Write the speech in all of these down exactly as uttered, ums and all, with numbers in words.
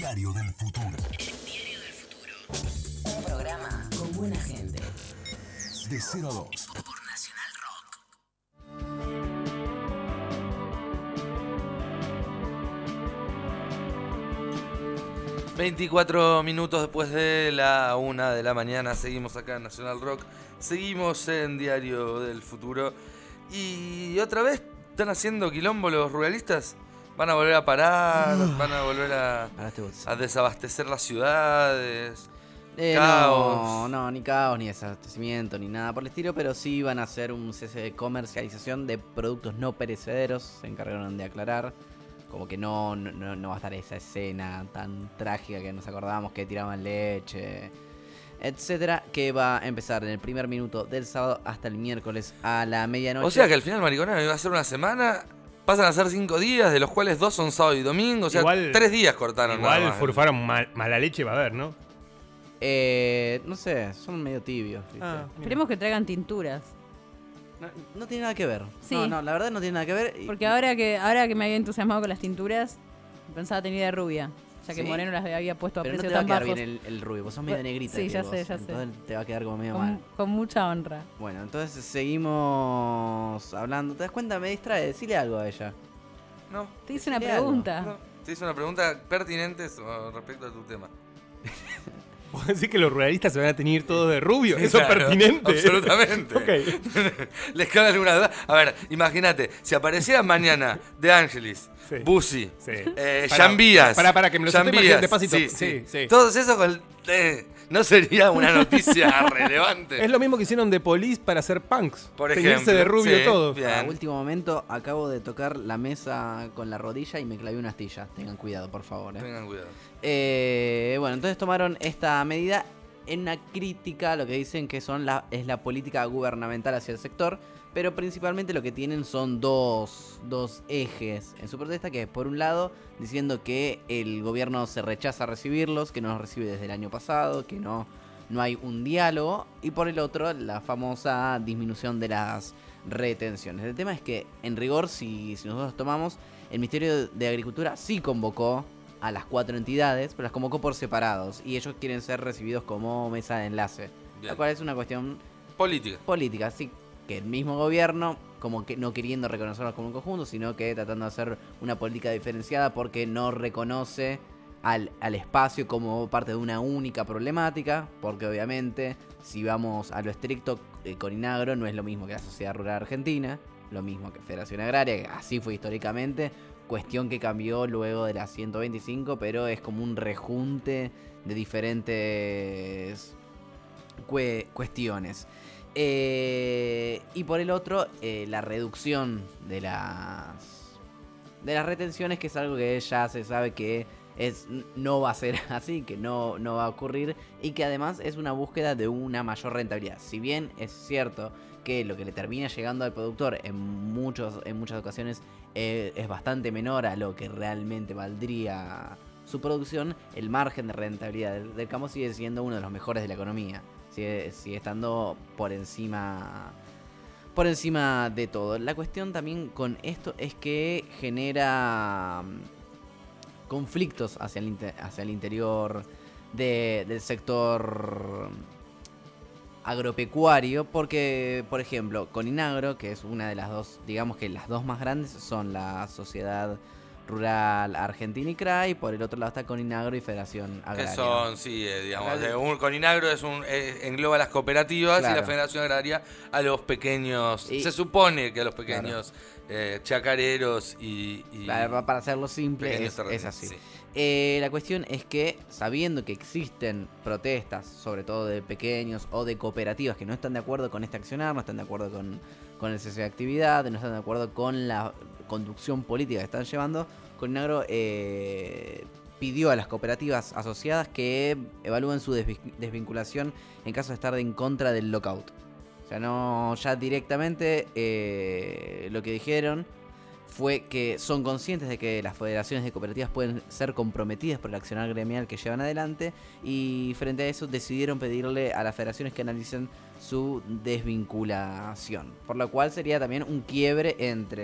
Diario del Futuro. El Diario del Futuro. Un programa con buena gente. De cero a dos. Por Nacional Rock. veinticuatro minutos después de la una de la mañana, seguimos acá en Nacional Rock, seguimos en Diario del Futuro y otra vez están haciendo quilombo los ruralistas. Van a volver a parar, van a volver a, a desabastecer las ciudades. Eh, caos. No, no, ni caos, ni desabastecimiento, ni nada por el estilo, pero sí van a hacer un cese de comercialización de productos no perecederos, se encargaron de aclarar. Como que no, no, no va a estar esa escena tan trágica que nos acordábamos que tiraban leche, etcétera, que va a empezar en el primer minuto del sábado hasta el miércoles a la medianoche. O sea que al final Mariconera iba a ser una semana, pasan a ser cinco días, de los cuales dos son sábado y domingo, o sea, igual, tres días cortaron. Igual furfaron mal, mala leche, va a haber, ¿no? Eh, no sé, son medio tibios. Ah, esperemos que traigan tinturas. No, no tiene nada que ver. Sí. No, no, la verdad no tiene nada que ver. Porque ahora que ahora que me había entusiasmado con las tinturas, pensaba tener de rubia. Ya que ¿Sí? Moreno las había puesto a Pero precios no te va tan a quedar bajos. bien el, el rubio, vos sos medio negrita. Sí, ya vos, sé, ya entonces sé. te va a quedar como medio Con, mal. con mucha honra. Bueno, entonces seguimos hablando. ¿Te das cuenta? Me distrae. Decile algo a ella. No. Te hice una Decile algo. pregunta. No, te hice una pregunta pertinente respecto a tu tema. ¿Vos decís que los ruralistas se van a teñir todos de rubio? Sí, ¿Eso es claro, pertinente? Absolutamente. Ok. ¿Les cabe alguna duda? A ver, imagínate, si apareciera mañana De Angelis, Sí. Bussi, Sí. eh, Para- Jambías, para- para que me lo estoy Jambías, imaginando despacito. sí, Sí, sí. sí. Todos esos con- eh, no sería una noticia relevante. Es lo mismo que hicieron de Police para hacer punks. Por Teñirse ejemplo. de rubio Sí, todo. bien. A último momento acabo de tocar la mesa con la rodilla y me clavé una astilla. Tengan cuidado, por favor. ¿eh? Tengan cuidado. Eh, bueno, entonces tomaron esta medida en una crítica a lo que dicen que son la, es la política gubernamental hacia el sector, pero principalmente lo que tienen son dos, dos ejes en su protesta, que es por un lado diciendo que el gobierno se rechaza a recibirlos, que no los recibe desde el año pasado, que no, no hay un diálogo, y por el otro la famosa disminución de las retenciones. El tema es que en rigor, si, si nosotros tomamos, el Ministerio de Agricultura sí convocó a las cuatro entidades, pero las convocó por separados y ellos quieren ser recibidos como mesa de enlace. Bien. Lo cual es una cuestión Política. política, así que el mismo gobierno, como que no queriendo reconocerlos como un conjunto, sino que tratando de hacer una política diferenciada porque no reconoce al, al espacio como parte de una única problemática, porque obviamente si vamos a lo estricto, eh, Coninagro no es lo mismo que la Sociedad Rural Argentina, lo mismo que Federación Agraria, que así fue históricamente. Cuestión que cambió luego de la ciento veinticinco, pero es como un rejunte de diferentes cue- cuestiones. Eh, y por el otro, eh, la reducción de las de las retenciones, que es algo que ya se sabe que es, no va a ser así, que no, no va a ocurrir, y que además es una búsqueda de una mayor rentabilidad. Si bien es cierto que lo que le termina llegando al productor en, muchos, en muchas ocasiones eh, es bastante menor a lo que realmente valdría su producción, el margen de rentabilidad del, del campo sigue siendo uno de los mejores de la economía. Sigue, sigue estando por encima, por encima de todo. La cuestión también con esto es que genera conflictos hacia el, inter, hacia el interior de, del sector agropecuario, porque, por ejemplo, Coninagro, que es una de las dos, digamos que las dos más grandes son la Sociedad Rural Argentina y C R A, y por el otro lado está Coninagro y Federación Agraria. Que son, sí, eh, digamos, eh, un, Coninagro es un, eh, engloba las cooperativas, claro, y la Federación Agraria a los pequeños, y, se supone que a los pequeños, claro, eh, chacareros y... y para, para hacerlo simple, es, es así. Sí. Eh, la cuestión es que, sabiendo que existen protestas, sobre todo de pequeños o de cooperativas que no están de acuerdo con este accionar, no están de acuerdo con, con el cese de actividad, no están de acuerdo con la conducción política que están llevando, Coninagro eh, pidió a las cooperativas asociadas que evalúen su desvinculación en caso de estar en contra del lockout. O sea, no, ya directamente eh, lo que dijeron fue que son conscientes de que las federaciones de cooperativas pueden ser comprometidas por el accionar gremial que llevan adelante, y frente a eso decidieron pedirle a las federaciones que analicen su desvinculación, por lo cual sería también un quiebre entre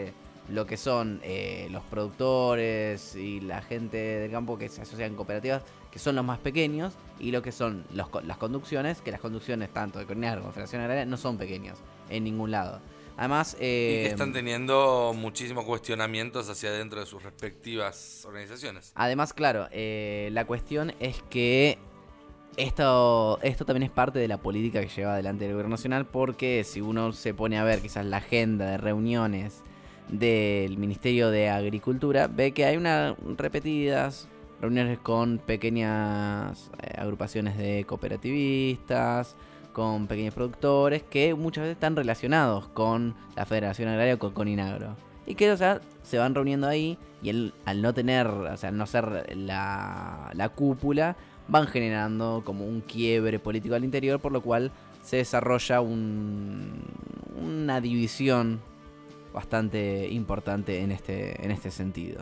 lo que son eh, los productores y la gente del campo que se asocian en cooperativas, que son los más pequeños, y lo que son los, co- las conducciones, que las conducciones tanto de Corinagro como Federación Agraria no son pequeños en ningún lado. Además, eh, Y que están teniendo muchísimos cuestionamientos hacia adentro de sus respectivas organizaciones. además, claro, eh, la cuestión es que esto, esto también es parte de la política que lleva adelante el gobierno nacional, porque si uno se pone a ver quizás la agenda de reuniones del Ministerio de Agricultura, ve que hay unas repetidas reuniones con pequeñas eh, agrupaciones de cooperativistas, con pequeños productores, que muchas veces están relacionados con la Federación Agraria o con Coninagro. Y que, o sea, se van reuniendo ahí y el, al no tener, o sea, al no ser la, la cúpula, van generando como un quiebre político al interior, por lo cual se desarrolla un, una división bastante importante en este, en este sentido.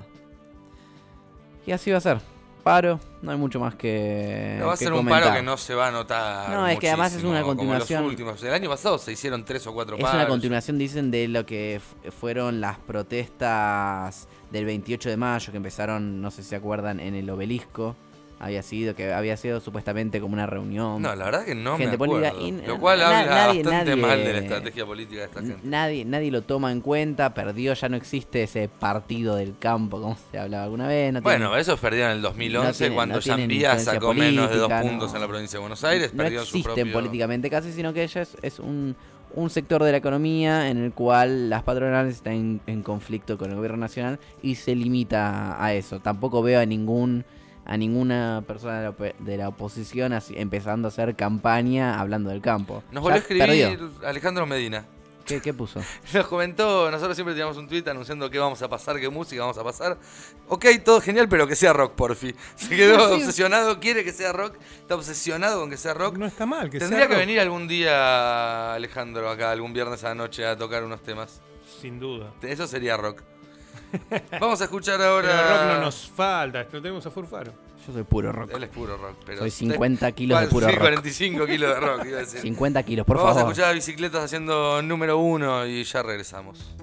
Y así va a ser. Paro, no hay mucho más que No va a que ser un comentar. paro que no se va a notar. No, es que además es una muchísimo, como continuación. los últimos. El año pasado se hicieron tres o cuatro Es paros. una continuación, dicen, de lo que f- fueron las protestas del veintiocho de mayo, que empezaron, no sé si se acuerdan, en el Obelisco. Había sido, que había sido supuestamente como una reunión. No, la verdad que no Gente me acuerdo. política y- Lo cual na- habla nadie- bastante nadie- mal de la estrategia política de esta N- gente. Nadie, nadie lo toma en cuenta, perdió, ya no existe ese partido del campo, como se hablaba alguna vez. No tiene- Bueno, eso perdió en el dos mil once no tiene- cuando no tienen Yambía influencia sacó menos de dos política, puntos no. en la provincia de Buenos Aires. no perdió su existen propio... políticamente casi, sino que ella es, es un, un sector de la economía en el cual las patronales están en, en conflicto con el gobierno nacional y se limita a eso. Tampoco veo a ningún a ninguna persona de la, op- de la oposición así, empezando a hacer campaña hablando del campo. Nos Ya volvió a escribir perdió. Alejandro Medina. ¿Qué, qué puso? Nos comentó, nosotros siempre tiramos un tweet anunciando qué vamos a pasar, qué música vamos a pasar. Ok, todo genial, pero que sea rock, porfi. Se quedó Sí. obsesionado, quiere que sea rock, está obsesionado con que sea rock. No está mal que Tendría sea que rock. venir algún día Alejandro acá, algún viernes a la noche a tocar unos temas. Sin duda. Eso sería rock. Vamos a escuchar Pero ahora... rock no nos falta, lo tenemos a Furfaro. Yo soy puro rock. Él es puro rock, pero... Soy cincuenta kilos de puro Sí, rock. cuarenta y cinco kilos de rock, iba a decir. cincuenta kilos, por Vamos favor. a escuchar a Bicicletas haciendo número uno y ya regresamos.